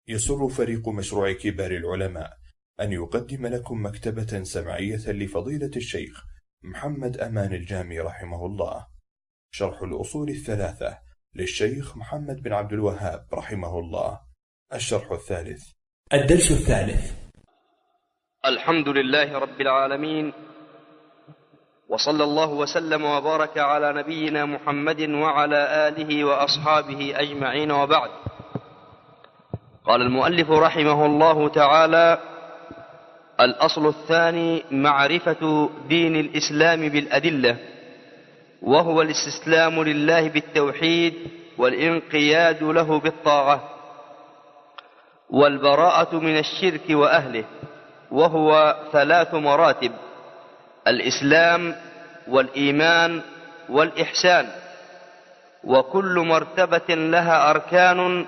يسر فريق مشروع كبار العلماء أن يقدم لكم مكتبة سمعية لفضيلة الشيخ محمد أمان الجامي رحمه الله، شرح الأصول الثلاثة للشيخ محمد بن عبد الوهاب رحمه الله، الشرح الثالث. الدرس الثالث. الحمد لله رب العالمين، وصلى الله وسلم وبارك على نبينا محمد وعلى آله وأصحابه أجمعين، وبعد. قال المؤلف رحمه الله تعالى: الأصل الثاني معرفة دين الإسلام بالأدلة، وهو الاستسلام لله بالتوحيد والانقياد له بالطاعة، والبراءة من الشرك وأهله، وهو 3 مراتب: الإسلام والإيمان والإحسان، وكل مرتبة لها أركان،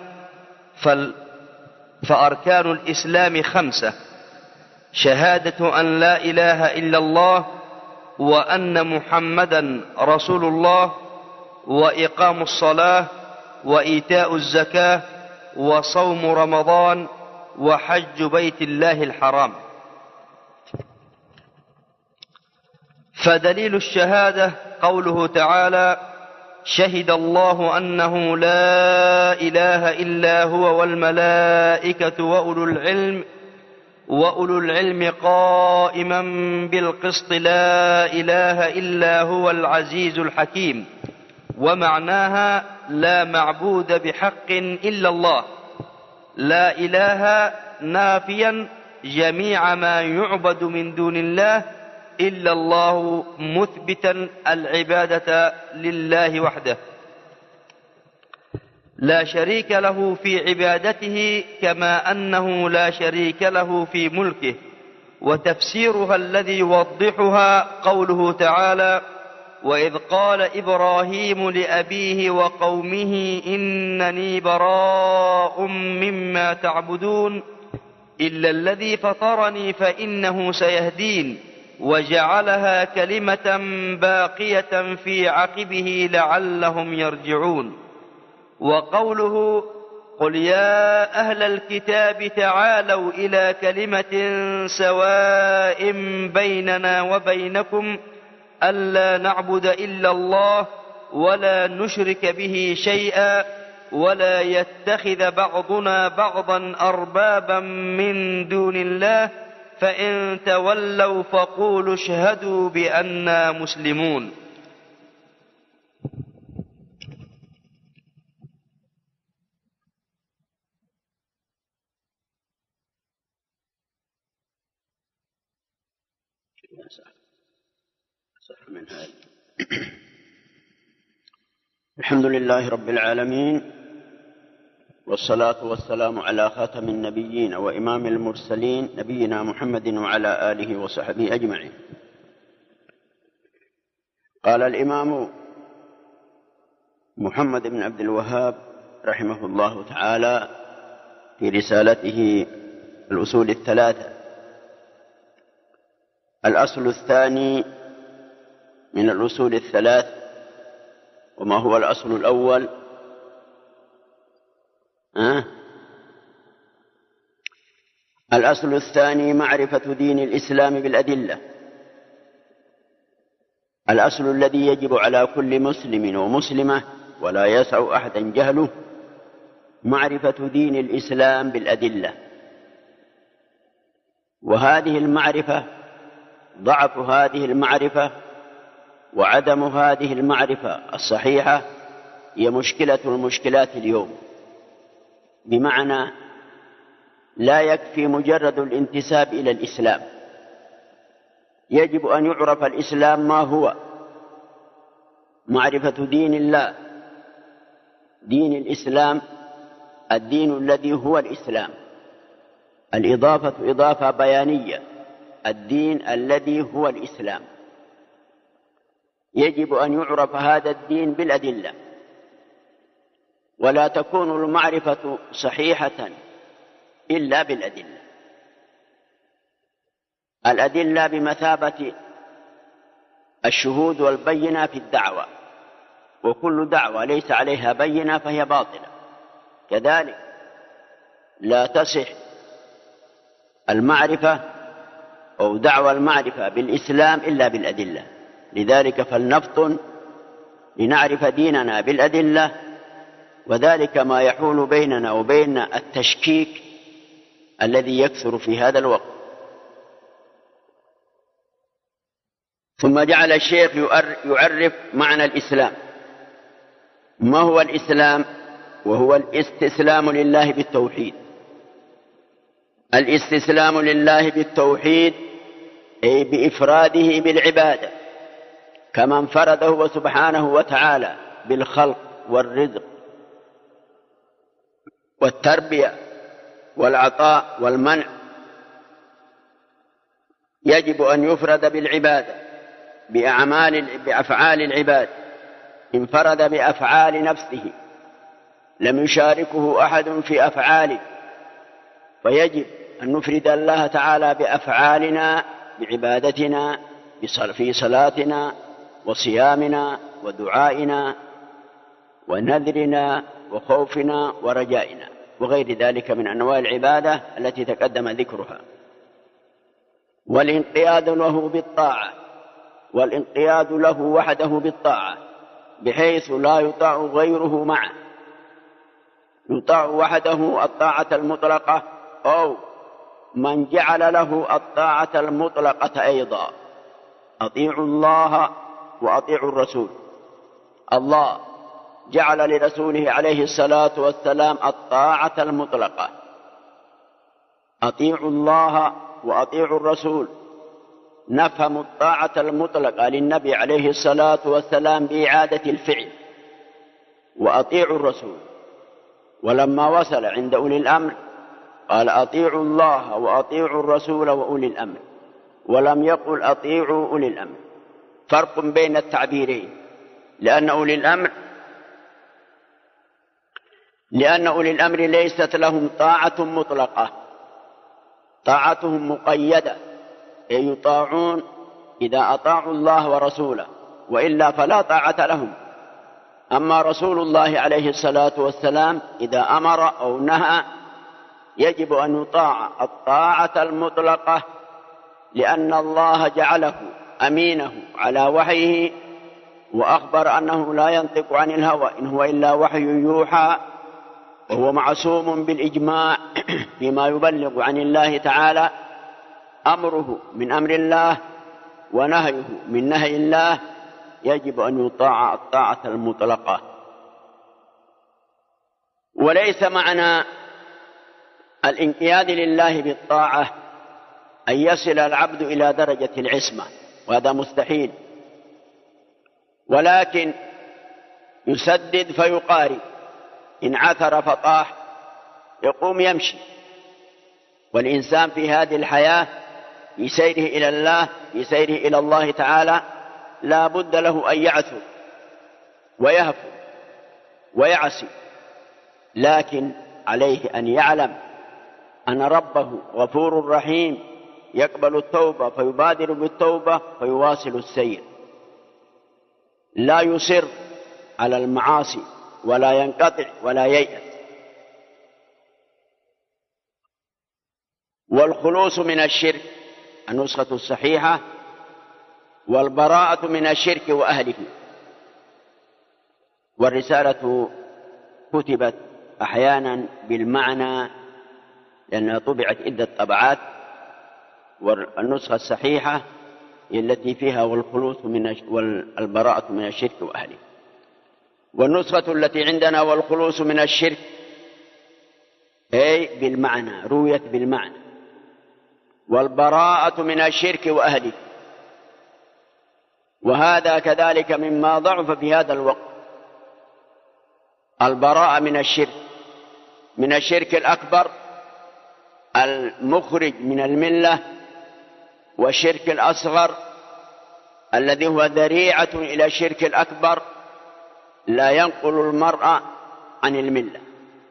فأركان الإسلام 5: شهادة أن لا إله إلا الله وأن محمدا رسول الله، وإقام الصلاة، وإيتاء الزكاة، وصوم رمضان، وحج بيت الله الحرام. فدليل الشهادة قوله تعالى: شهد الله أنه لا إله إلا هو والملائكة وأولو العلم قائما بالقسط، لا إله إلا هو العزيز الحكيم. ومعناها: لا معبود بحق إلا الله. لا إله نافيا جميع ما يعبد من دون الله إلا الله، مثبتا العبادة لله وحده، لا شريك له في عبادته، كما أنه لا شريك له في ملكه. وتفسيرها الذي يوضحها قوله تعالى: وإذ قال إبراهيم لأبيه وقومه إنني براء مما تعبدون إلا الذي فطرني فإنه سيهدين، وجعلها كلمة باقية في عقبه لعلهم يرجعون. وقوله: قل يا أهل الكتاب تعالوا إلى كلمة سواء بيننا وبينكم ألا نعبد إلا الله ولا نشرك به شيئا ولا يتخذ بعضنا بعضا أربابا من دون الله فإن تولوا فقولوا اشهدوا بأننا مسلمون. الحمد لله رب العالمين، والصلاة والسلام على خاتم النبيين وإمام المرسلين نبينا محمد وعلى آله وصحبه أجمعين. قال الإمام محمد بن عبد الوهاب رحمه الله تعالى في رسالته الأصول الثلاثة: الأصل الثاني من الأصول الثلاث. وما هو الأصل الأول؟ الأصل الثاني معرفة دين الإسلام بالأدلة. الأصل الذي يجب على كل مسلم ومسلمة ولا يسع أحدا جهله معرفة دين الإسلام بالأدلة. وهذه المعرفة، ضعف هذه المعرفة وعدم هذه المعرفة الصحيحة هي مشكلة المشكلات اليوم. بمعنى لا يكفي مجرد الانتساب إلى الإسلام، يجب أن يعرف الإسلام ما هو، معرفة دين الله، دين الإسلام، الدين الذي هو الإسلام. الإضافة إضافة بيانية، الدين الذي هو الإسلام. يجب أن يعرف هذا الدين بالأدلة، ولا تكون المعرفة صحيحة إلا بالأدلة. الأدلة بمثابة الشهود والبينة في الدعوة، وكل دعوة ليس عليها بينة فهي باطلة. كذلك لا تصح المعرفة أو دعوى المعرفة بالإسلام إلا بالأدلة. لذلك فلنفطن لنعرف ديننا بالأدلة، وذلك ما يحول بيننا وبين التشكيك الذي يكثر في هذا الوقت. ثم جعل الشيخ يعرف معنى الإسلام. ما هو الإسلام؟ وهو الاستسلام لله بالتوحيد. الاستسلام لله بالتوحيد أي بإفراده بالعبادة كما انفرد هو سبحانه وتعالى بالخلق والرزق والتربية والعطاء والمنع. يجب أن يفرد بالعبادة بأفعال العباد. انفرد بأفعال نفسه، لم يشاركه أحد في أفعاله، فيجب أن نفرد الله تعالى بأفعالنا بعبادتنا في صلاتنا وصيامنا ودعائنا ونذرنا وخوفنا ورجائنا وغير ذلك من أنواع العبادة التي تقدم ذكرها. والانقياد له بالطاعة، والانقياد له وحده بالطاعة بحيث لا يطاع غيره معه، يطاع وحده الطاعة المطلقة أو من جعل له الطاعة المطلقة أيضا. أطيعوا الله وأطيعوا الرسول. الله جعل لرسوله عليه الصلاة والسلام الطاعة المطلقة. أطيعوا الله وأطيعوا الرسول. نفهم الطاعة المطلقة للنبي عليه الصلاة والسلام بإعادة الفعل. وأطيعوا الرسول، ولما وصل عند أولي الأمر قال أطيعوا الله وأطيعوا الرسول وأولي الأمر، ولم يقل أطيعوا أولي الأمر. فرق بين التعبيرين، لأن أولي الأمر ليست لهم طاعة مطلقة، طاعتهم مقيدة، أي يطاعون إذا أطاعوا الله ورسوله، وإلا فلا طاعة لهم. أما رسول الله عليه الصلاة والسلام إذا أمر أو نهى يجب أن يطاع الطاعة المطلقة، لأن الله جعله أمينه على وحيه، وأخبر أنه لا ينطق عن الهوى إن هو إلا وحي يوحى، وهو معصوم بالإجماع فيما يبلغ عن الله تعالى. أمره من أمر الله ونهيه من نهي الله. يجب أن يطاع الطاعة المطلقة. وليس معنى الانقياد لله بالطاعة أن يصل العبد إلى درجة العصمة، وهذا مستحيل، ولكن يسدد فيقارب، إن عثر فطاح، يقوم يمشي. والإنسان في هذه الحياة في سيره إلى الله، في سيره إلى الله تعالى، لا بد له أن يعثر ويهفو ويعصي، لكن عليه أن يعلم أن ربه غفور رحيم يقبل التوبة فيبادر بالتوبة فيواصل السير، لا يصر على المعاصي ولا ينقطع ولا ييأس. والخلوص من الشرك النسخة الصحيحة، والبراءة من الشرك وأهله. والرسالة كتبت أحيانا بالمعنى لأنها طبعت عدة طبعات، والنسخة الصحيحة التي فيها والبراءة من الشرك وأهله. والنسخة التي عندنا والخلوص من الشرك أي بالمعنى، رويت بالمعنى، والبراءة من الشرك وأهله. وهذا كذلك مما ضعف في هذا الوقت، البراءة من الشرك الأكبر المخرج من الملة، والشرك الأصغر الذي هو ذريعة إلى الشرك الأكبر لا ينقل المرء عن الملة.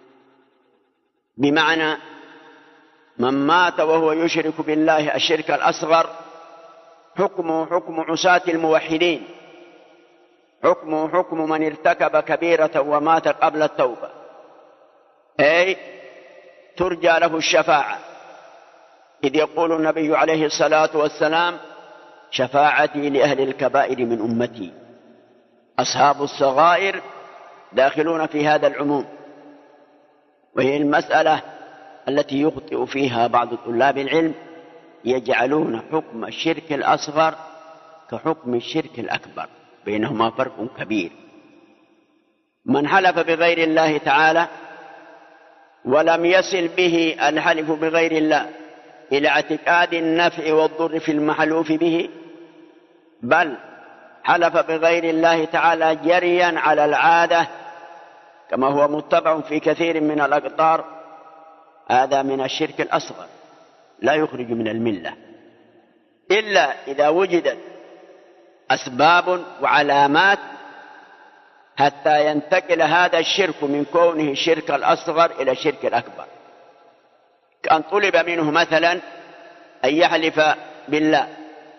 بمعنى من مات وهو يشرك بالله الشرك الأصغر حكمه حكم عصاة الموحدين، حكمه حكم من ارتكب كبيرة ومات قبل التوبة، أي ترجى له الشفاعة، إذ يقول النبي عليه الصلاة والسلام: شفاعتي لأهل الكبائر من أمتي. أصحاب الصغائر داخلون في هذا العموم، وهي المسألة التي يخطئ فيها بعض طلاب العلم، يجعلون حكم الشرك الأصغر كحكم الشرك الأكبر، بينهما فرق كبير. من حلف بغير الله تعالى ولم يصل به الحلف بغير الله إلى اعتقاد النفع والضر في المحلوف به، بل حلف بغير الله تعالى جريا على العادة كما هو متبع في كثير من الأقطار، هذا من الشرك الأصغر، لا يخرج من الملة إلا إذا وجدت أسباب وعلامات حتى ينتقل هذا الشرك من كونه الشرك الأصغر إلى الشرك الأكبر. كأن طلب منه مثلا أن يحلف بالله،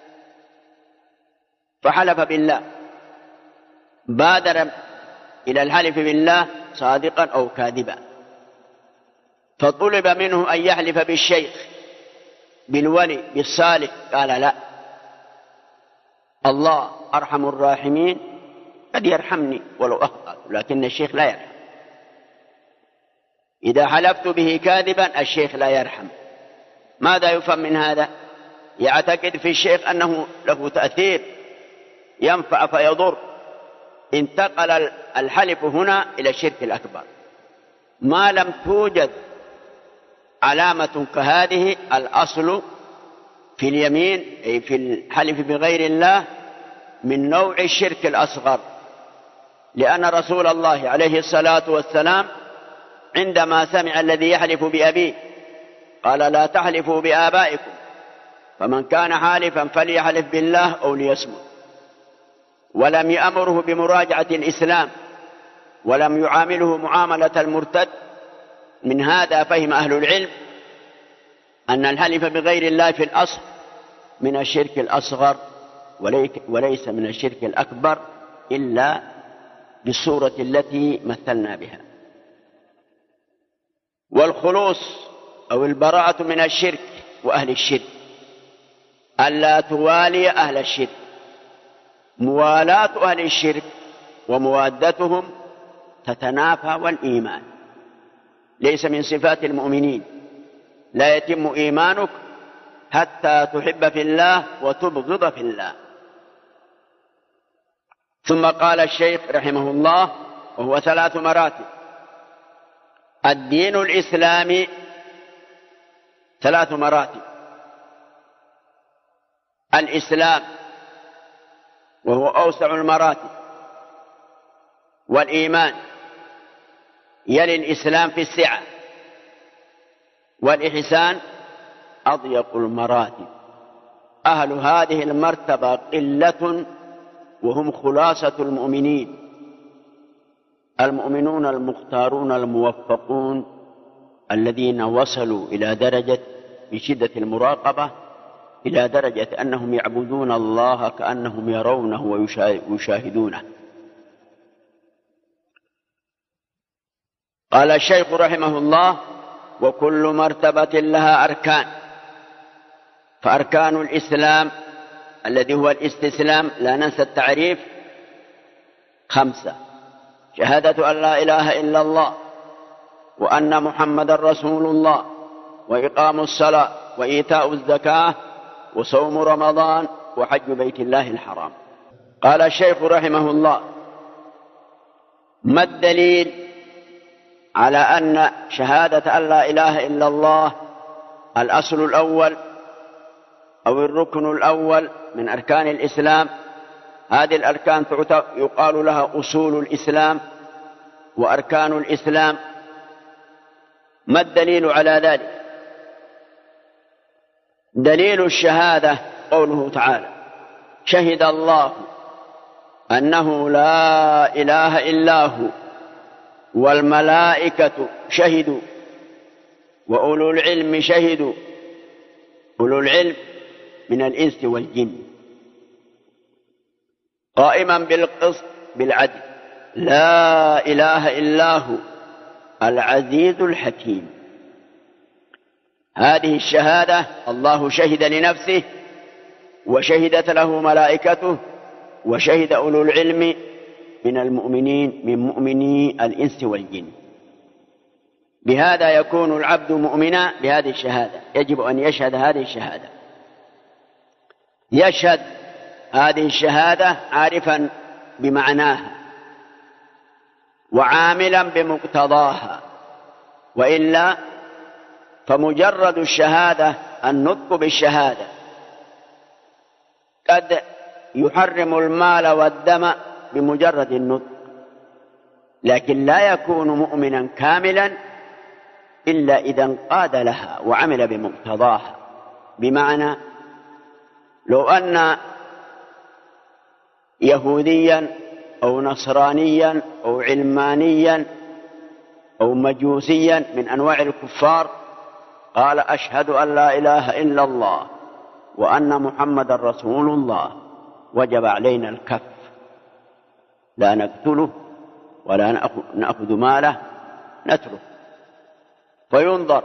فحلف بالله، بادر إلى الحلف بالله صادقا أو كاذبا، فطلب منه أن يحلف بالشيخ، بالولي، بالصالح، قال لا، الله أرحم الراحمين، قد يرحمني ولو أخطأت، لكن الشيخ لا يرحم. إذا حلفت به كاذبا الشيخ لا يرحم. ماذا يفهم من هذا؟ يعتقد في الشيخ أنه له تأثير ينفع فيضر. انتقل الحلف هنا إلى الشرك الأكبر. ما لم توجد علامة كهذه، الأصل في اليمين أي في الحلف بغير الله من نوع الشرك الأصغر، لأن رسول الله عليه الصلاة والسلام عندما سمع الذي يحلف بأبيه قال: لا تحلفوا بآبائكم، فمن كان حالفا فليحلف بالله أو ليصمت. ولم يأمره بمراجعة الإسلام، ولم يعامله معاملة المرتد. من هذا فهم أهل العلم أن الحلف بغير الله في الأصل من الشرك الأصغر وليس من الشرك الأكبر إلا بالصورة التي مثلنا بها. والخلوص أو البراءة من الشرك وأهل الشرك ألا توالي أهل الشرك. موالاة أهل الشرك وموادتهم تتنافى والإيمان، ليس من صفات المؤمنين. لا يتم إيمانك حتى تحب في الله وتبغض في الله. ثم قال الشيخ رحمه الله: وهو 3 مراتب. الدين الإسلامي 3 مراتب: الإسلام وهو أوسع المراتب، والإيمان يلي الإسلام في السعة، والإحسان أضيق المراتب. أهل هذه المرتبة قلة، وهم خلاصة المؤمنين، المؤمنون المختارون الموفقون الذين وصلوا إلى درجة بشدة المراقبة، إلى درجة أنهم يعبدون الله كأنهم يرونه ويشاهدونه. قال الشيخ رحمه الله: وكل مرتبة لها أركان. فأركان الإسلام الذي هو الاستسلام، لا ننسى التعريف، 5: شهادة أن لا إله إلا الله، وأن محمد رسول الله، وإقام الصلاة، وإيتاء الزكاة، وصوم رمضان، وحج بيت الله الحرام. قال الشيخ رحمه الله: ما الدليل على أن شهادة أن لا إله إلا الله الأصل الأول أو الركن الأول من أركان الإسلام؟ هذه الأركان يقال لها أصول الإسلام وأركان الإسلام. ما الدليل على ذلك؟ دليل الشهادة قوله تعالى: شهد الله أنه لا إله إلا هو والملائكة شهدوا وأولو العلم شهدوا. أولو العلم من الإنس والجن، قائما بالقسط بالعدل، لا إله إلا هو العزيز الحكيم. هذه الشهادة الله شهد لنفسه وشهدت له ملائكته وشهد أولو العلم من المؤمنين من مؤمني الإنس والجن. بهذا يكون العبد مؤمنا بهذه الشهادة. يجب أن يشهد هذه الشهادة، يشهد هذه الشهادة عارفا بمعناها وعاملا بمقتضاها، وإلا فمجرد الشهادة النطق بالشهادة قد يحرم المال والدم بمجرد النطق، لكن لا يكون مؤمنا كاملا إلا إذا انقاد لها وعمل بمقتضاها. بمعنى لو أن يهوديا أو نصرانيا أو علمانيا أو مجوسيا من أنواع الكفار قال أشهد أن لا إله إلا الله وأن محمد رسول الله، وجب علينا الكف، لا نقتله ولا نأخذ ماله، نترك فينظر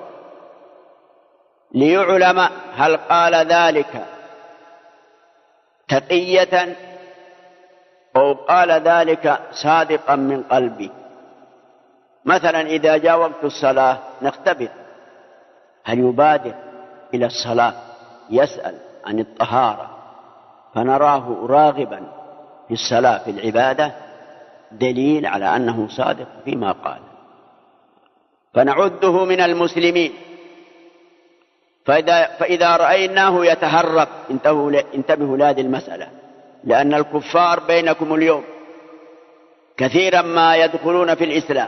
ليعلم هل قال ذلك تقية أو قال ذلك صادقا من قلبه. مثلا إذا جاء وقت الصلاة نختبر هل يبادر إلى الصلاة، يسأل عن الطهارة فنراه راغبا في الصلاة في العبادة، دليل على أنه صادق فيما قال، فنعده من المسلمين. فإذا رأيناه يتهرب انتبهوا لهذه المسألة، لأن الكفار بينكم اليوم كثيرا ما يدخلون في الإسلام،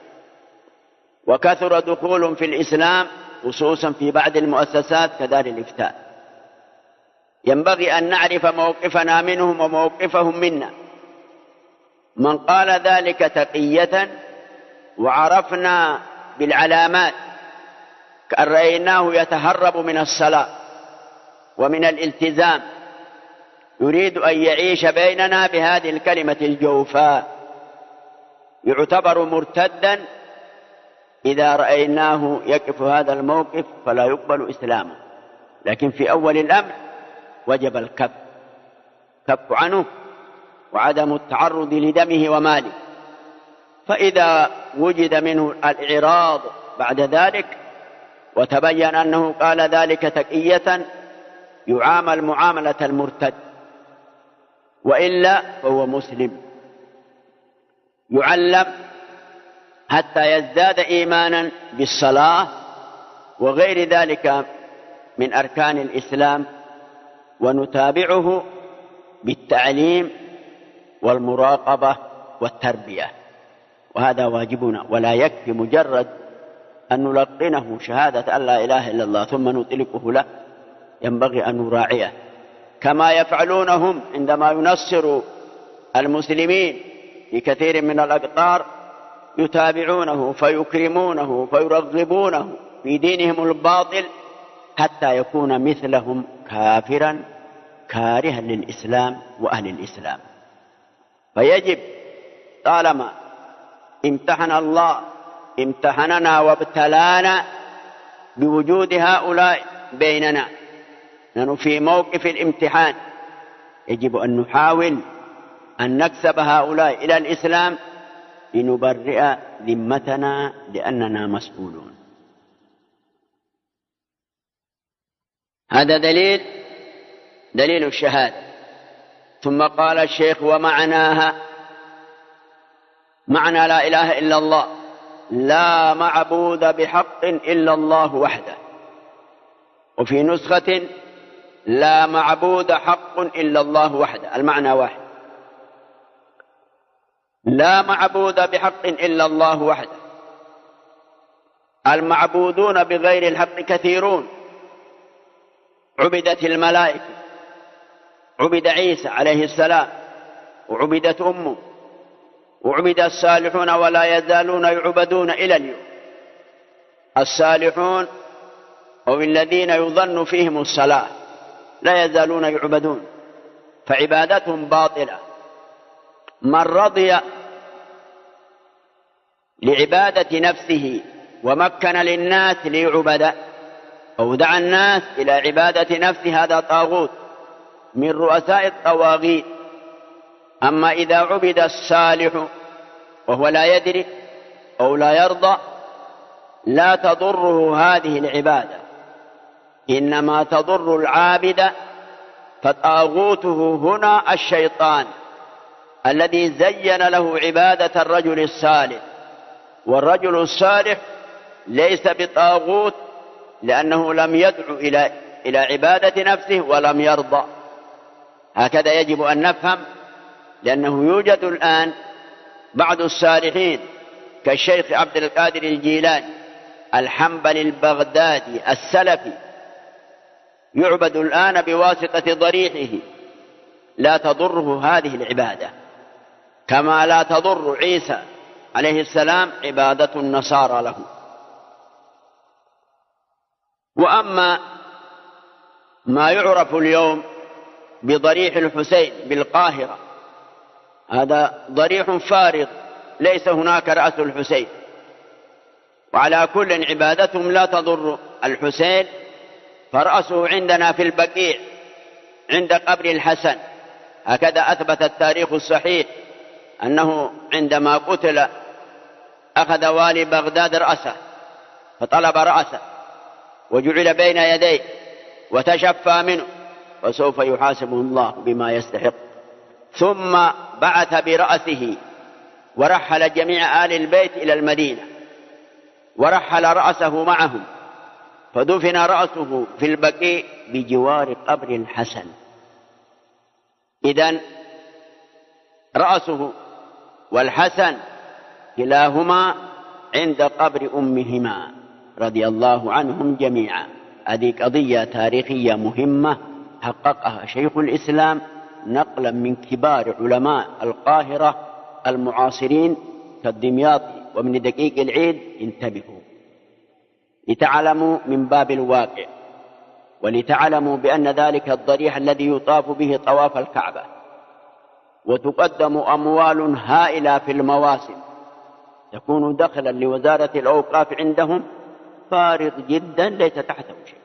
وكثر دخول في الإسلام خصوصا في بعض المؤسسات كدار الإفتاء. ينبغي أن نعرف موقفنا منهم وموقفهم منا. من قال ذلك تقية وعرفنا بالعلامات كأن رأيناه يتهرب من الصلاة ومن الالتزام، يريد أن يعيش بيننا بهذه الكلمة الجوفاء، يعتبر مرتدا. إذا رأيناه يقف هذا الموقف فلا يقبل إسلامه، لكن في أول الأمر وجب الكف عنه وعدم التعرض لدمه وماله. فإذا وجد منه الإعراض بعد ذلك وتبين أنه قال ذلك تقية يعامل معاملة المرتد، وإلا فهو مسلم يعلم حتى يزداد إيمانا بالصلاة وغير ذلك من أركان الإسلام، ونتابعه بالتعليم والمراقبة والتربية، وهذا واجبنا. ولا يكفي مجرد أن نلقنه شهادة أن لا إله إلا الله ثم نطلقه له، ينبغي أن نراعيه كما يفعلونهم عندما ينصروا المسلمين في كثير من الأقطار، يتابعونه فيكرمونه فيرغبونه في دينهم الباطل حتى يكون مثلهم كافرا كارها للإسلام وأهل الإسلام. فيجب طالما امتحن الله امتحننا وابتلانا بوجود هؤلاء بيننا، نحن في موقف الامتحان، يجب أن نحاول أن نكسب هؤلاء إلى الإسلام لنبرئ ذمتنا لأننا مسؤولون. هذا دليل الشهادة. ثم قال الشيخ ومعناها، معنى لا إله إلا الله لا معبود بحق إلا الله وحده، وفي نسخة لا معبود حق إلا الله وحده، المعنى واحد، لا معبود بحق إلا الله وحده. المعبودون بغير الحق كثيرون، عبدت الملائكة، عبد عيسى عليه السلام، وعبدت أمه، وعبد الصالحون ولا يزالون يعبدون إلى اليوم. الصالحون أو الذين يظن فيهم الصلاح لا يزالون يعبدون، فعبادتهم باطلة. من رضي لعبادة نفسه ومكن للناس ليعبد أو دعا الناس إلى عبادة نفسه هذا طاغوت من رؤساء الطواغيت. أما إذا عبد الصالح وهو لا يدري أو لا يرضى لا تضره هذه العبادة، إنما تضر العابد، فطاغوته هنا الشيطان الذي زين له عبادة الرجل الصالح. والرجل الصالح ليس بطاغوت لأنه لم يدعو إلى عبادة نفسه ولم يرضى. هكذا يجب أن نفهم، لأنه يوجد الآن بعض الصالحين كالشيخ عبد القادر الجيلاني الحنبلي البغدادي السلفي يعبد الآن بواسطة ضريحه، لا تضره هذه العبادة، كما لا تضر عيسى عليه السلام عبادة النصارى له. وأما ما يعرف اليوم بضريح الحسين بالقاهرة، هذا ضريح فارغ، ليس هناك رأس الحسين، وعلى كل عبادتهم لا تضر الحسين، فرأسه عندنا في البقيع عند قبر الحسن. هكذا أثبت التاريخ الصحيح أنه عندما قتل أخذ والي بغداد رأسه فطلب رأسه وجعل بين يديه وتشفى منه، وسوف يحاسبه الله بما يستحق. ثم بعث برأسه ورحل جميع آل البيت إلى المدينة ورحل رأسه معهم، فدفن رأسه في البقيع بجوار قبر الحسن. إذن رأسه والحسن كلاهما عند قبر أمهما رضي الله عنهم جميعا. هذه قضية تاريخية مهمة حققها شيخ الإسلام نقلا من كبار علماء القاهرة المعاصرين كالدمياطي وابن دقيق العيد. انتبهوا لتعلموا من باب الواقع، ولتعلموا بأن ذلك الضريح الذي يطاف به طواف الكعبة وتقدم أموال هائلة في المواسم تكون دخلا لوزارة الأوقاف عندهم فارغ جدا ليس تحته شيء.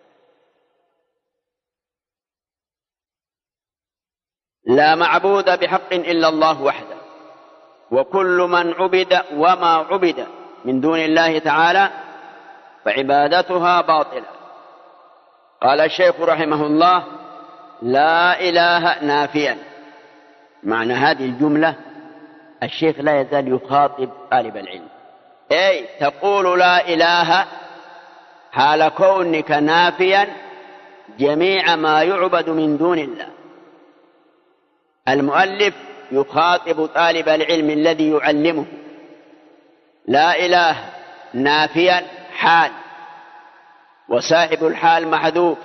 لا معبود بحق إلا الله وحده، وكل من عبد وما عبد من دون الله تعالى فعبادتها باطلة. قال الشيخ رحمه الله: لا إله نافيا. معنى هذه الجملة الشيخ لا يزال يخاطب طالب العلم، أي تقول لا إله حال كونك نافيا جميع ما يعبد من دون الله. المؤلف يخاطب طالب العلم الذي يعلمه، لا إله نافيا حال، وصاحب الحال محذوف.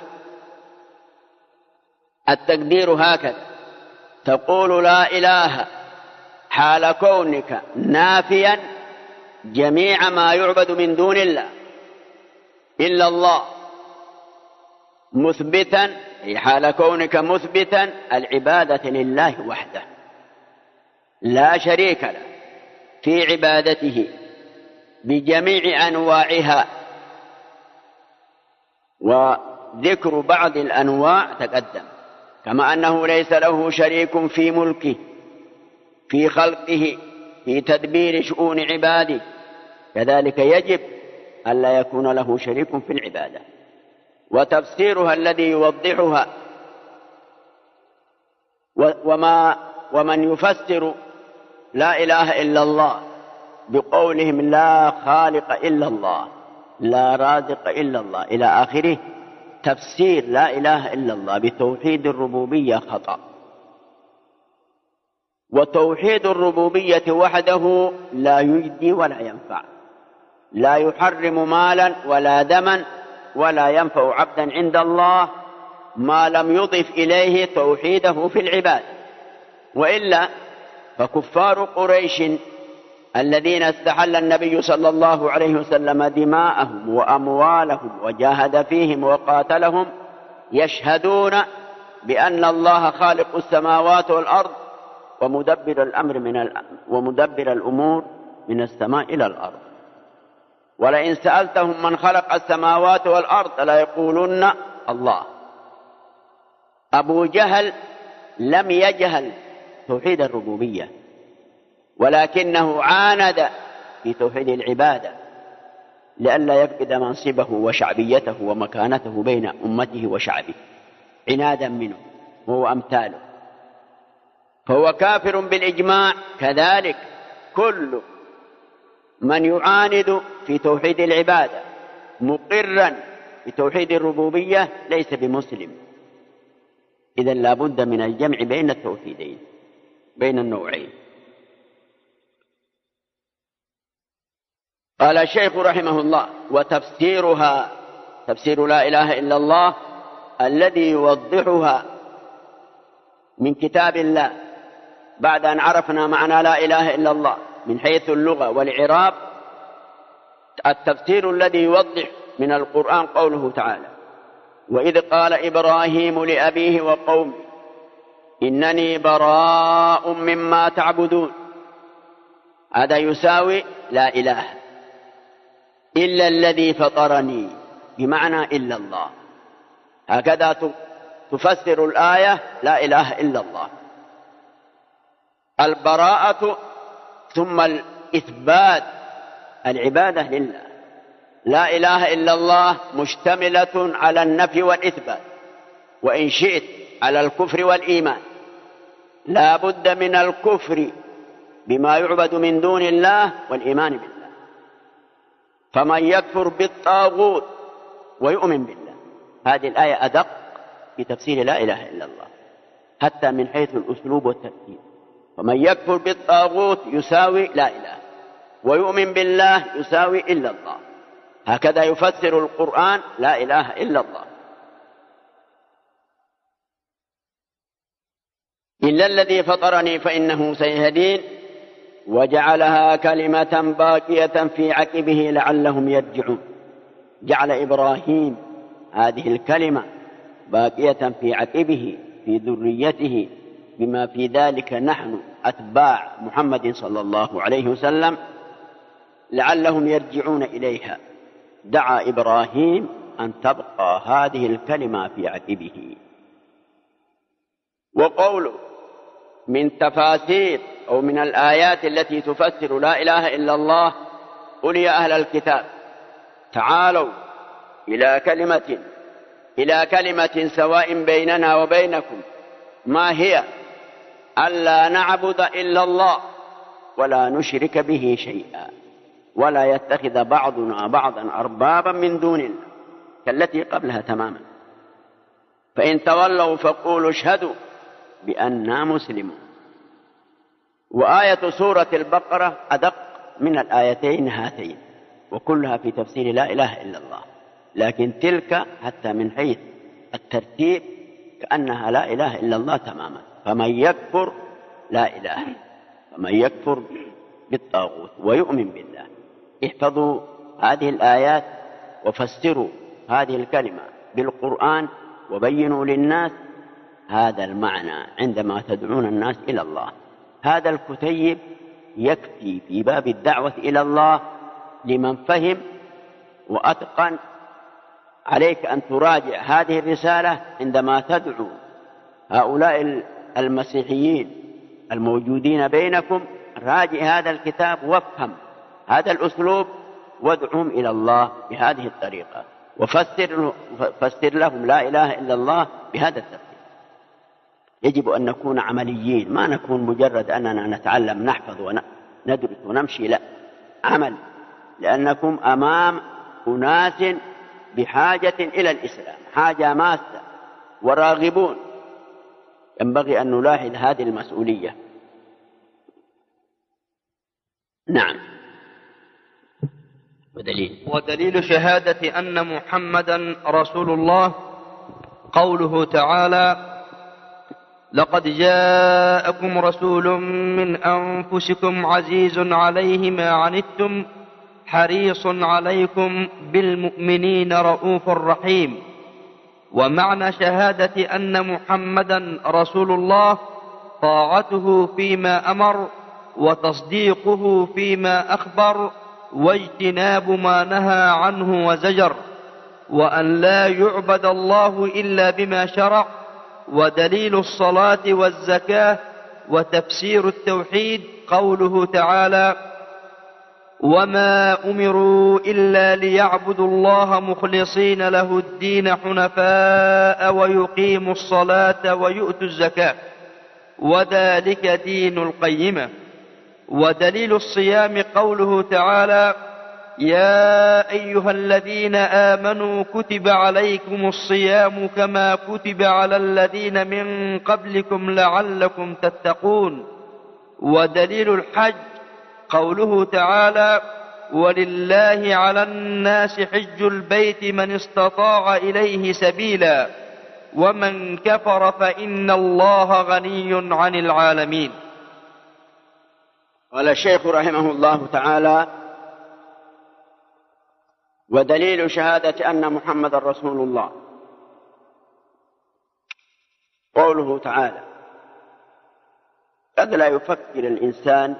التقدير هكذا: تقول لا إله حال كونك نافيا جميع ما يعبد من دون الله إلا الله، مثبتا أي حال كونك مثبتا العبادة لله وحده لا شريك له في عبادته بجميع أنواعها. وذكر بعض الأنواع تقدم، كما أنه ليس له شريك في ملكه، في خلقه، في تدبير شؤون عباده، كذلك يجب ألا يكون له شريك في العبادة. وتفسيرها الذي يوضحها، ومن يفسر لا إله إلا الله بقولهم لا خالق إلا الله، لا رازق إلا الله إلى آخره، تفسير لا إله إلا الله بتوحيد الربوبية خطأ. وتوحيد الربوبية وحده لا يجدي ولا ينفع، لا يحرم مالا ولا دما ولا ينفع عبدا عند الله ما لم يضف إليه توحيده في العباد. وإلا فكفار قريش الذين استحل النبي صلى الله عليه وسلم دماءهم وأموالهم وجاهد فيهم وقاتلهم يشهدون بأن الله خالق السماوات والأرض ومدبر الأمور من السماء إلى الأرض. ولئن سألتهم من خلق السماوات والأرض ليقولن الله. أبو جهل لم يجهل توحيد الربوبية، ولكنه عاند في توحيد العبادة لئلا يفقد منصبه وشعبيته ومكانته بين أمته وشعبه عنادا منه وهو أمثاله، فهو كافر بالإجماع. كذلك كل من يعاند في توحيد العبادة مقرا بتوحيد الربوبية ليس بمسلم. إذن لا بد من الجمع بين التوحيدين، بين النوعين. قال الشيخ رحمه الله: وتفسيرها، تفسير لا إله إلا الله الذي يوضحها من كتاب الله بعد أن عرفنا معنى لا إله إلا الله من حيث اللغة والإعراب. التفسير الذي يوضح من القرآن قوله تعالى: وإذ قال إبراهيم لأبيه وقومه إنني براء مما تعبدون. هذا يساوي لا إله إلا الذي فطرني، بمعنى إلا الله. هكذا تفسر الآية لا إله إلا الله. البراءة ثم الإثبات العبادة لله. لا إله إلا الله مشتملة على النفي والإثبات، وإن شئت على الكفر والإيمان. لا بد من الكفر بما يعبد من دون الله والإيمان بالله. فمن يكفر بالطاغوت ويؤمن بالله، هذه الآية أدق في تفسير لا إله إلا الله حتى من حيث الأسلوب والترتيب. فمن يكفر بالطاغوت يساوي لا إله، ويؤمن بالله يساوي إلا الله. هكذا يفسر القرآن لا إله إلا الله. إلا الذي فطرني فإنه سيهدين وجعلها كلمة باقية في عقبه لعلهم يرجعون. جعل إبراهيم هذه الكلمة باقية في عقبه في ذريته، بما في ذلك نحن أتباع محمد صلى الله عليه وسلم لعلهم يرجعون إليها. دعا إبراهيم أن تبقى هذه الكلمة في عقبه. وقوله من تفاسير أو من الآيات التي تفسر لا إله إلا الله: قل يا أهل الكتاب تعالوا إلى كلمة سواء بيننا وبينكم ما هي ألا نعبد إلا الله ولا نشرك به شيئا ولا يتخذ بعضنا بعضا أربابا من دون الله، كالتي قبلها تماما. فإن تولوا فقولوا اشهدوا بأننا مسلمون. وآية سورة البقرة أدق من الآيتين هاتين، وكلها في تفسير لا إله إلا الله، لكن تلك حتى من حيث الترتيب كأنها لا إله إلا الله تماما. فمن يكفر لا إله، فمن يكفر بالطاغوت ويؤمن بالله. احفظوا هذه الآيات وفسروا هذه الكلمة بالقرآن وبينوا للناس هذا المعنى عندما تدعون الناس إلى الله. هذا الكتيب يكفي في باب الدعوة إلى الله لمن فهم وأتقن. عليك أن تراجع هذه الرسالة عندما تدعو هؤلاء المسيحيين الموجودين بينكم. راجع هذا الكتاب وافهم هذا الأسلوب وادعهم إلى الله بهذه الطريقة، وفسر لهم لا إله إلا الله بهذا الترتيب. يجب أن نكون عمليين، ما نكون مجرد أننا نتعلم نحفظ وندرس ونمشي، لا، عمل، لأنكم أمام أناس بحاجة إلى الإسلام، حاجة ماسة وراغبون. ينبغي أن نلاحظ هذه المسؤولية. نعم. ودليل شهادة أن محمدا رسول الله قوله تعالى: لقد جاءكم رسول من أنفسكم عزيز عليه ما عنتم حريص عليكم بالمؤمنين رؤوف رحيم. ومعنى شهادة أن محمدا رسول الله طاعته فيما أمر وتصديقه فيما أخبر واجتناب ما نهى عنه وزجر، وأن لا يعبد الله إلا بما شرع. ودليل الصلاة والزكاة وتفسير التوحيد قوله تعالى: وما أمروا إلا ليعبدوا الله مخلصين له الدين حنفاء ويقيموا الصلاة ويؤتوا الزكاة وذلك دين القيمة. ودليل الصيام قوله تعالى: يا أيها الذين آمنوا كتب عليكم الصيام كما كتب على الذين من قبلكم لعلكم تتقون. ودليل الحج قوله تعالى: ولله على الناس حج البيت من استطاع إليه سبيلا ومن كفر فإن الله غني عن العالمين. قال الشيخ رحمه الله تعالى: ودليل شهادة أن محمد رسول الله قوله تعالى: قد لا يفكر الإنسان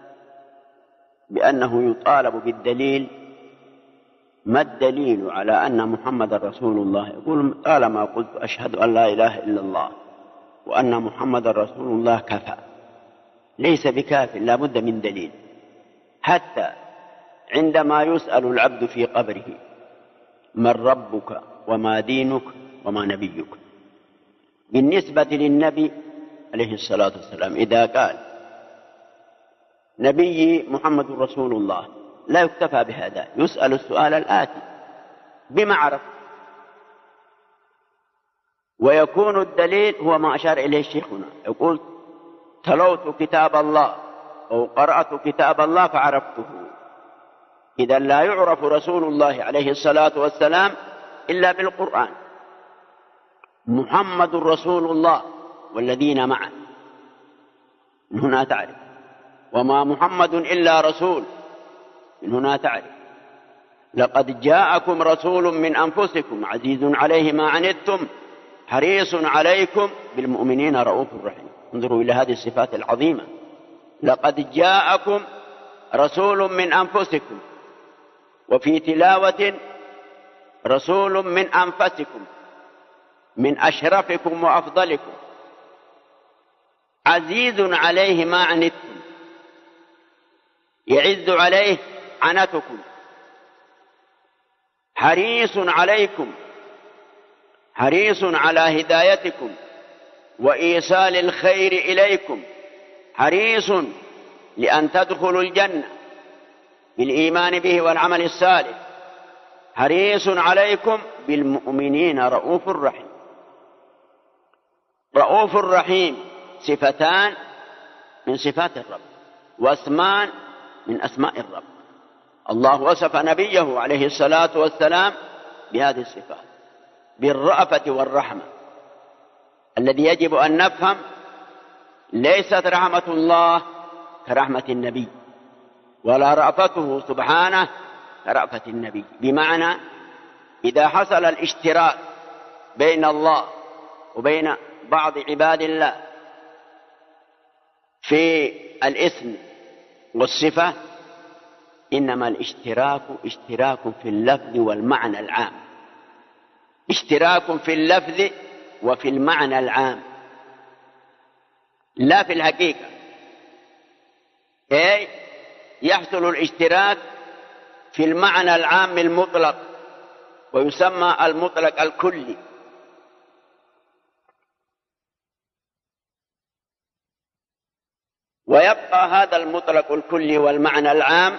بأنه يطالب بالدليل. ما الدليل على أن محمد رسول الله؟ يقول: طالما قلت أشهد أن لا إله إلا الله وأن محمد رسول الله كفى. ليس بكاف، لا بد من دليل. حتى عندما يسأل العبد في قبره: من ربك وما دينك وما نبيك؟ بالنسبة للنبي عليه الصلاة والسلام إذا قال نبي محمد رسول الله لا يكتفى بهذا، يسأل السؤال الآتي: بما عرف؟ ويكون الدليل هو ما أشار إليه شيخنا، يقول: تلوت كتاب الله أو قرأت كتاب الله فعرفته. إذا لا يعرف رسول الله عليه الصلاة والسلام إلا بالقرآن. محمد رسول الله والذين معه، من هنا تعرف. وما محمد إلا رسول، من هنا تعرف. لقد جاءكم رسول من أنفسكم عزيز عليه ما عنتم حريص عليكم بالمؤمنين رؤوف رحيم. انظروا إلى هذه الصفات العظيمة: لقد جاءكم رسول من أنفسكم، وفي تلاوة رسول من أنفسكم، من أشرفكم وأفضلكم، عزيز عليه ما عنتم، يعز عليه عنتكم، حريص عليكم، حريص على هدايتكم وإيصال الخير إليكم، حريص لأن تدخلوا الجنة بالإيمان به والعمل الصالح، حريص عليكم بالمؤمنين رؤوف رحيم. رؤوف رحيم صفتان من صفات الرب، واسمان من أسماء الرب. الله وصف نبيه عليه الصلاة والسلام بهذه الصفات، بالرأفة والرحمة. الذي يجب أن نفهم: ليست رحمة الله كرحمة النبي، ولا رأفته سبحانه كرأفة النبي. بمعنى إذا حصل الاشتراك بين الله وبين بعض عباد الله في الاسم والصفة، إنما الاشتراك اشتراك في اللفظ والمعنى العام، اشتراك في اللفظ وفي المعنى العام، لا في الحقيقة. أي يحصل الاشتراك في المعنى العام المطلق، ويسمى المطلق الكلي. ويبقى هذا المطلق الكلي والمعنى العام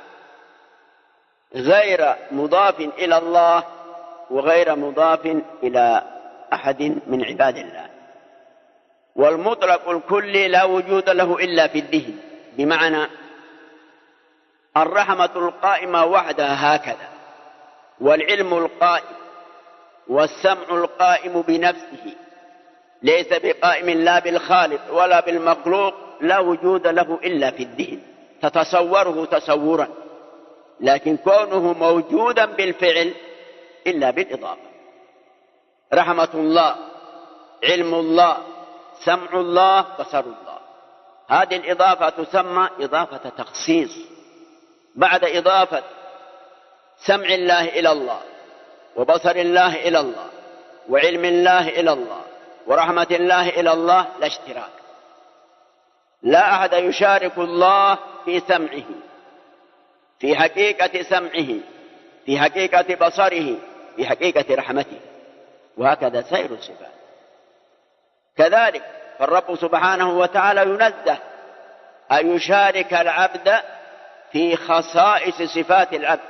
غير مضاف إلى الله وغير مضاف إلى أحد من عباد الله. والمطلق الكلي لا وجود له إلا في الذهن، بمعنى الرحمة القائمة وحدها هكذا، والعلم القائم، والسمع القائم بنفسه، ليس بقائم لا بالخالق ولا بالمخلوق، لا وجود له إلا في الذهن، تتصوره تصورا، لكن كونه موجودا بالفعل إلا بالإضافة. رحمة الله، علم الله، سمع الله، بصر الله، هذه الإضافة تسمى إضافة تخصيص، بعد إضافة سمع الله إلى الله وبصر الله إلى الله وعلم الله إلى الله ورحمة الله إلى الله لا اشتراك. لا أحد يشارك الله في سمعه، في حقيقة سمعه، في حقيقة بصره، في حقيقة رحمته، وهكذا سائر الصفات. كذلك فالرب سبحانه وتعالى ينزه أن يشارك العبد في خصائص صفات العبد.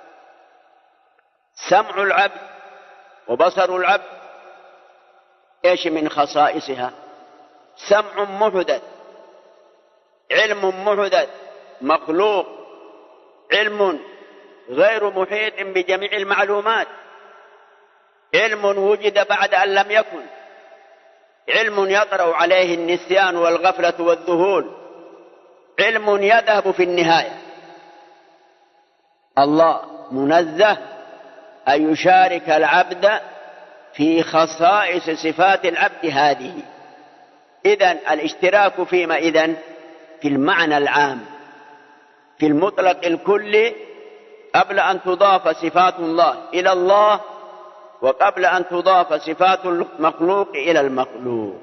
سمع العبد وبصر العبد ايش من خصائصها؟ سمع محدث، علم محدث مخلوق، علم غير محيط بجميع المعلومات، علم وجد بعد أن لم يكن، علم يطرأ عليه النسيان والغفلة والذهول، علم يذهب في النهاية. الله منزه أن يشارك العبد في خصائص صفات العبد هذه. إذن الاشتراك فيما إذن في المعنى العام، في المطلق الكلي، قبل أن تضاف صفات الله إلى الله وقبل أن تضاف صفات المخلوق إلى المخلوق.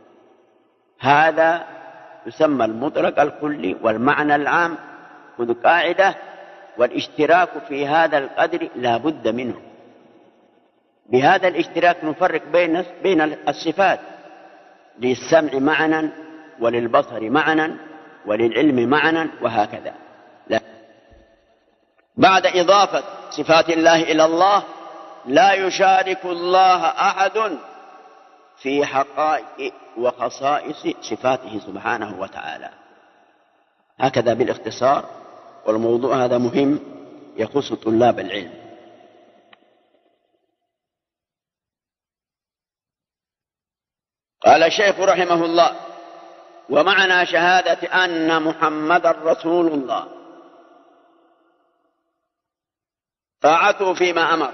هذا يسمى المطلق الكلي والمعنى العام. خذ قاعدة: والاشتراك في هذا القدر لا بد منه. بهذا الاشتراك نفرق بين الصفات، للسمع معنى وللبصر معنى وللعلم معنى وهكذا. لا. بعد إضافة صفات الله إلى الله لا يشارك الله أحد في حقائق وخصائص صفاته سبحانه وتعالى. هكذا بالاختصار، والموضوع هذا مهم يخص طلاب العلم. قال الشيخ رحمه الله: ومعنى شهادة أن محمد رسول الله طاعته فيما أمر.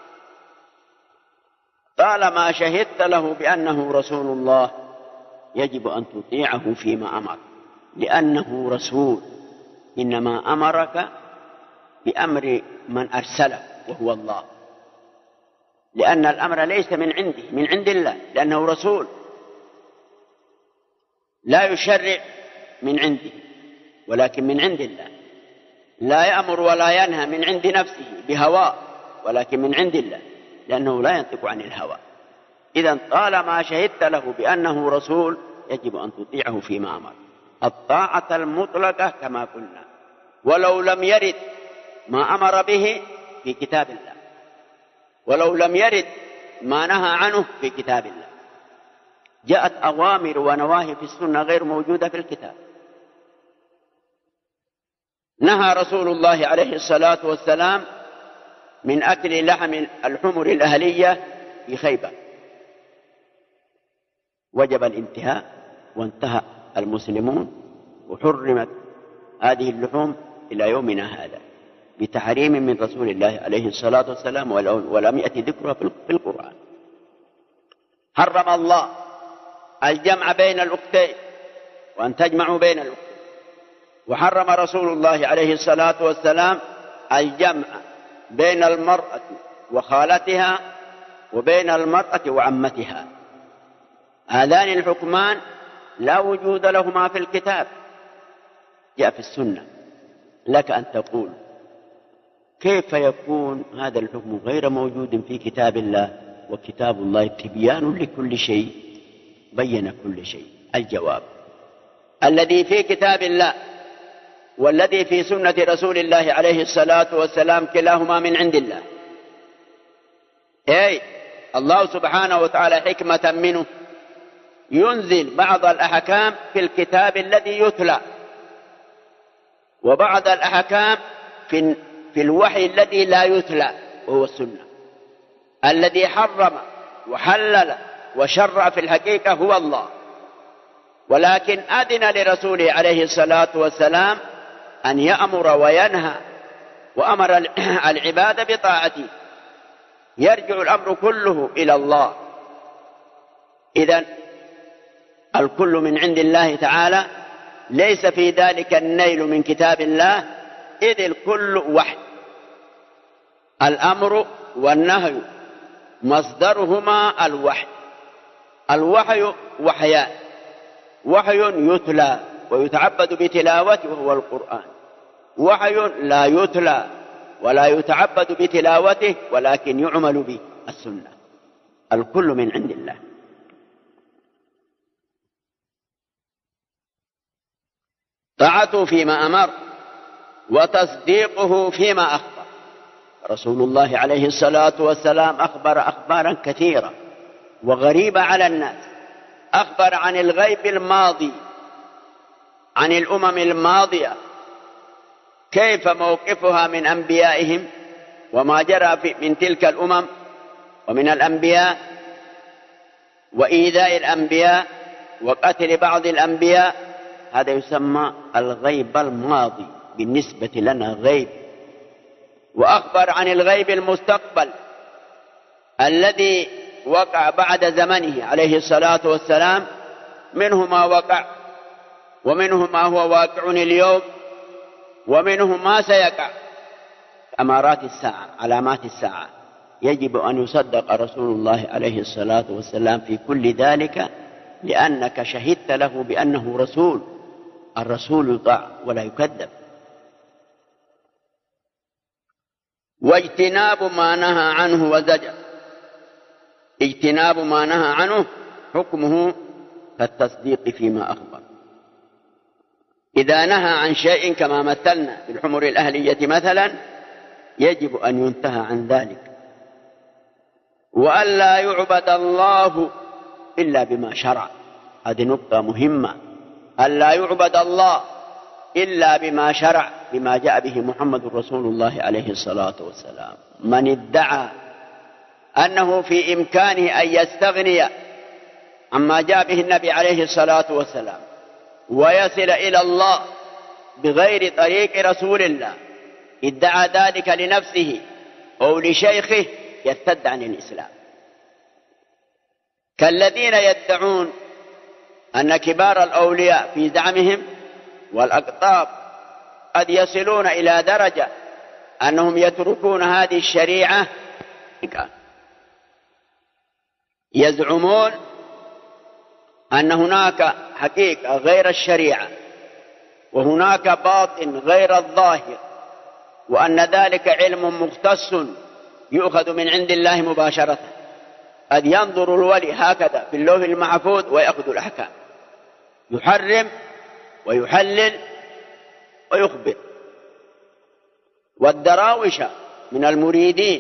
طالما شهدت له بأنه رسول الله يجب أن تطيعه فيما أمر، لأنه رسول، إنما أمرك بأمر من أرسله وهو الله، لأن الأمر ليس من عنده، من عند الله، لأنه رسول لا يشرع من عنده ولكن من عند الله. لا يأمر ولا ينهى من عند نفسه بهواه ولكن من عند الله، لأنه لا ينطق عن الهوى. إذن طالما شهدت له بأنه رسول يجب أن تطيعه فيما أمر، الطاعة المطلقة كما قلنا، ولو لم يرد ما أمر به في كتاب الله، ولو لم يرد ما نهى عنه في كتاب الله. جاءت أوامر ونواهي في السنة غير موجودة في الكتاب. نهى رسول الله عليه الصلاة والسلام من أكل لحم الحمر الأهلية في خيبر، وجب الانتهاء وانتهى المسلمون، وحرمت هذه اللحوم إلى يومنا هذا بتحريم من رسول الله عليه الصلاة والسلام، ولم يأتي ذكرها في القرآن. حرم الله الجمع بين الأختين وأن تجمعوا بين الأختين، وحرم رسول الله عليه الصلاة والسلام الجمع بين المرأة وخالتها وبين المرأة وعمتها. هذان الحكمان لا وجود لهما في الكتاب، جاء في السنة. لك أن تقول كيف يكون هذا الحكم غير موجود في كتاب الله، وكتاب الله تبيان لكل شيء، بين كل شيء. الجواب: الذي في كتاب الله والذي في سنة رسول الله عليه الصلاة والسلام كلاهما من عند الله. أي الله سبحانه وتعالى حكمة منه ينزل بعض الأحكام في الكتاب الذي يتلى، وبعض الأحكام في الوحي الذي لا يتلى وهو السنة. الذي حرم وحلل وشرع في الحقيقة هو الله، ولكن أذن لرسوله عليه الصلاة والسلام أن يأمر وينهى، وأمر العباد بطاعته. يرجع الأمر كله إلى الله. إذن الكل من عند الله تعالى، ليس في ذلك النيل من كتاب الله إذ الكل وحي. الأمر والنهي مصدرهما الوحي. الوحي وحيان: وحي يتلى ويتعبد بتلاوته وهو القرآن، وحي لا يتلى ولا يتعبد بتلاوته ولكن يعمل به، السنة. الكل من عند الله. طاعته فيما أمر وتصديقه فيما أخبر. رسول الله عليه الصلاة والسلام أخبر أخبارا كثيرة وغريبة على الناس. أخبر عن الغيب الماضي، عن الأمم الماضية، كيف موقفها من أنبيائهم وما جرى من تلك الأمم ومن الأنبياء، وإيذاء الأنبياء وقتل بعض الأنبياء. هذا يسمى الغيب الماضي، بالنسبة لنا غيب. وأخبر عن الغيب المستقبل الذي وقع بعد زمنه عليه الصلاة والسلام، منه ما وقع ومنه ما هو واقع اليوم ومنه ما سيقع. أمارات الساعة، علامات الساعة، يجب أن يصدق رسول الله عليه الصلاة والسلام في كل ذلك، لأنك شهدت له بأنه رسول. الرسول يطاع ولا يكذب. واجتناب ما نهى عنه وزجر. اجتناب ما نهى عنه حكمه كالتصديق فيما أخبر. إذا نهى عن شيء كما مثلنا بالحمر الأهلية مثلا، يجب أن ينتهى عن ذلك، وأن لا يعبد الله إلا بما شرع. هذه نقطة مهمة، أن لا يعبد الله إلا بما شرع، بما جاء به محمد رسول الله عليه الصلاة والسلام. من ادعى أنه في إمكانه أن يستغني عما جاء به النبي عليه الصلاة والسلام ويصل إلى الله بغير طريق رسول الله، ادعى ذلك لنفسه أو لشيخه، يرتد عن الإسلام. كالذين يدعون أن كبار الأولياء في زعمهم والأقطاب قد يصلون إلى درجة أنهم يتركون هذه الشريعة. يزعمون أن هناك حقيقة غير الشريعة وهناك باطن غير الظاهر، وأن ذلك علم مختص يؤخذ من عند الله مباشرة. قد ينظر الولي هكذا في اللوح المحفوظ ويأخذ الأحكام، يحرم ويحلل ويخبر. والدراوش من المريدين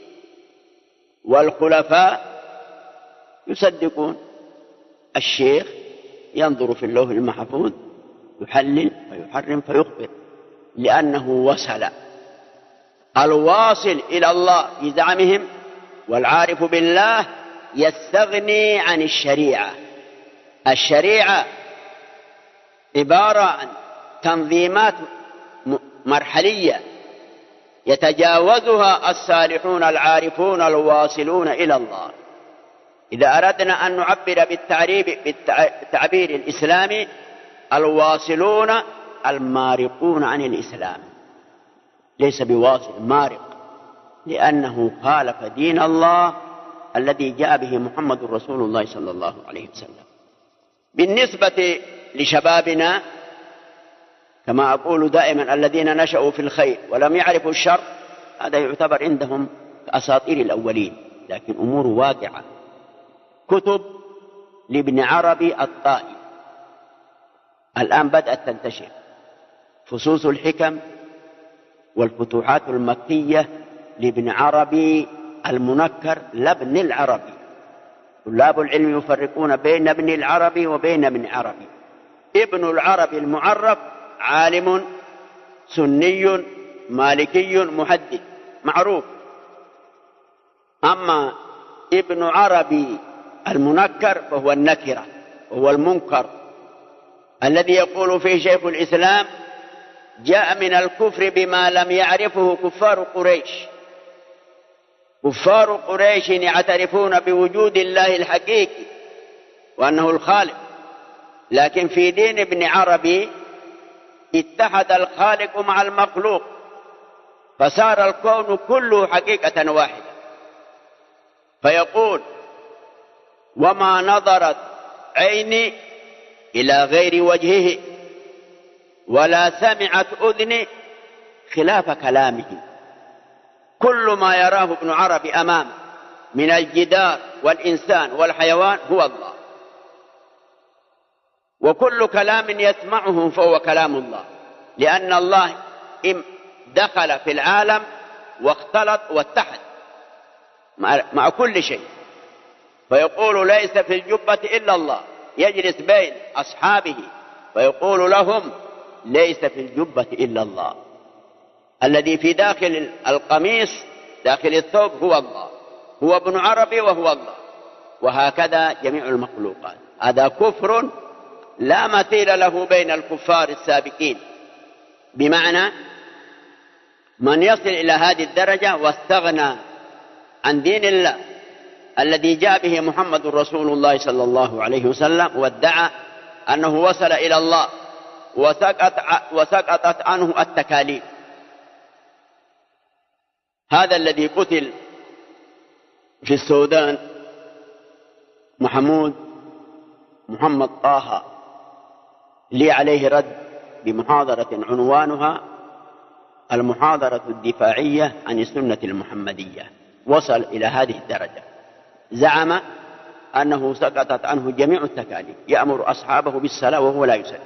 والخلفاء يصدقون. الشيخ ينظر في اللوح المحفوظ يحلل ويحرم فيخبر، لأنه وصل. الواصل إلى الله في زعمهم والعارف بالله يستغني عن الشريعة. الشريعة عبارة عن تنظيمات مرحلية يتجاوزها الصالحون العارفون الواصلون إلى الله. إذا أردنا أن نعبر بالتعبير الإسلامي، الواصلون المارقون عن الإسلام، ليس بواصل، مارق، لأنه خالف دين الله الذي جاء به محمد رسول الله صلى الله عليه وسلم. بالنسبة لشبابنا كما أقول دائما، الذين نشأوا في الخير ولم يعرفوا الشر، هذا يعتبر عندهم كأساطير الأولين، لكن أمور واقعة. كتب لابن عربي الطائي الآن بدأت تنتشر، فصوص الحكم والفتوحات المكية لابن عربي المنكر لابن العربي. طلاب العلم يفرقون بين ابن العربي وبين ابن عربي. ابن العربي المعرف عالم سني مالكي محدث معروف، أما ابن عربي المنكر فهو النكرة وهو المنكر الذي يقول فيه شيخ الإسلام: جاء من الكفر بما لم يعرفه كفار قريش. كفار قريش يعترفون بوجود الله الحقيقي وأنه الخالق، لكن في دين ابن عربي اتحد الخالق مع المخلوق فصار الكون كله حقيقة واحدة. فيقول: وما نظرت عيني إلى غير وجهه ولا سمعت أذني خلاف كلامه. كل ما يراه ابن عربي أمامه من الجدار والإنسان والحيوان هو الله، وكل كلام يسمعه فهو كلام الله، لأن الله دخل في العالم واختلط واتحد مع كل شيء. فيقول: ليس في الجبة إلا الله، يجلس بين أصحابه فيقول لهم: ليس في الجبة إلا الله، الذي في داخل القميص داخل الثوب هو الله، هو ابن عربي وهو الله. وهكذا جميع المخلوقات. هذا كفر لا مثيل له بين الكفار السابقين، بمعنى من يصل إلى هذه الدرجة واستغنى عن دين الله الذي جاء به محمد رسول الله صلى الله عليه وسلم، وادعى أنه وصل إلى الله وسقطت عنه التكاليف. هذا الذي قتل في السودان محمد طه لي عليه رد بمحاضرة عنوانها المحاضرة الدفاعية عن السنة المحمدية. وصل إلى هذه الدرجة، زعم أنه سقطت عنه جميع التكاليف، يأمر أصحابه بالصلاة وهو لا يصلي.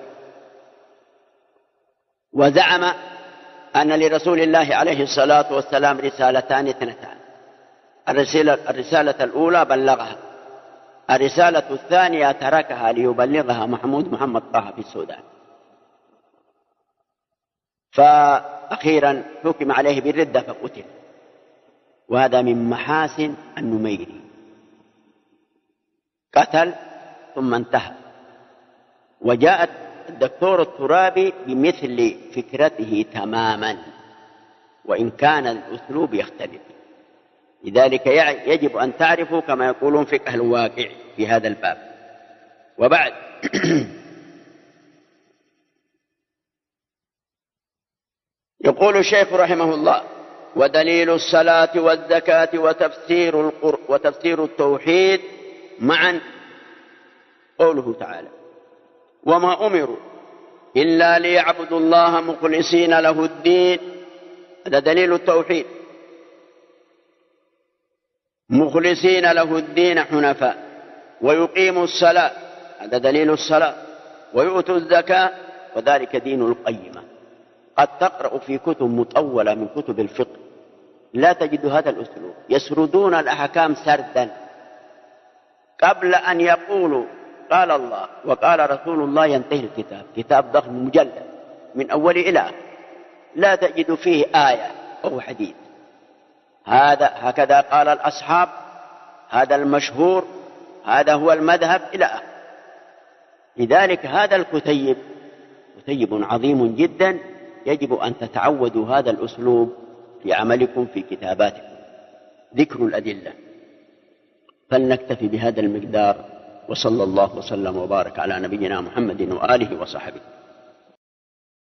وزعم أن لرسول الله عليه الصلاة والسلام رسالتان اثنتان: الرسالة الأولى بلغها، الرسالة الثانية تركها ليبلغها محمد طه في السودان. فأخيرا حكم عليه بالردة فقتل. وهذا من محاسن النميري، قتل ثم انتهى. وجاء الدكتور الترابي بمثل فكرته تماما، وإن كان الأسلوب يختلف. لذلك يجب أن تعرفوا كما يقولون فقه الواقع في هذا الباب. وبعد يقول الشيخ رحمه الله: ودليل الصلاة والزكاة وتفسير التوحيد معا قوله تعالى: وما أمروا إلا ليعبدوا الله مخلصين له الدين. هذا دليل التوحيد، مخلصين له الدين حنفاء، ويقيموا الصلاة، هذا دليل الصلاة، ويؤتوا الزكاة، وذلك دين القيمة. قد تقرأ في كتب مطولة من كتب الفقه لا تجد هذا الأسلوب، يسردون الأحكام سردا قبل أن يقولوا قال الله وقال رسول الله ينتهي الكتاب، كتاب ضخم مجلد من أول إلى آخر، لا تجد فيه آية أو حديث. هكذا قال الأصحاب، هذا المشهور، هذا هو المذهب إلى آخر. لذلك هذا الكتيب كتيب عظيم جدا، يجب أن تتعودوا هذا الأسلوب في عملكم في كتاباتكم، ذكر الأدلة. فلنكتفي بهذا المقدار، وصلى الله وسلم وبارك على نبينا محمد وآله وصحبه.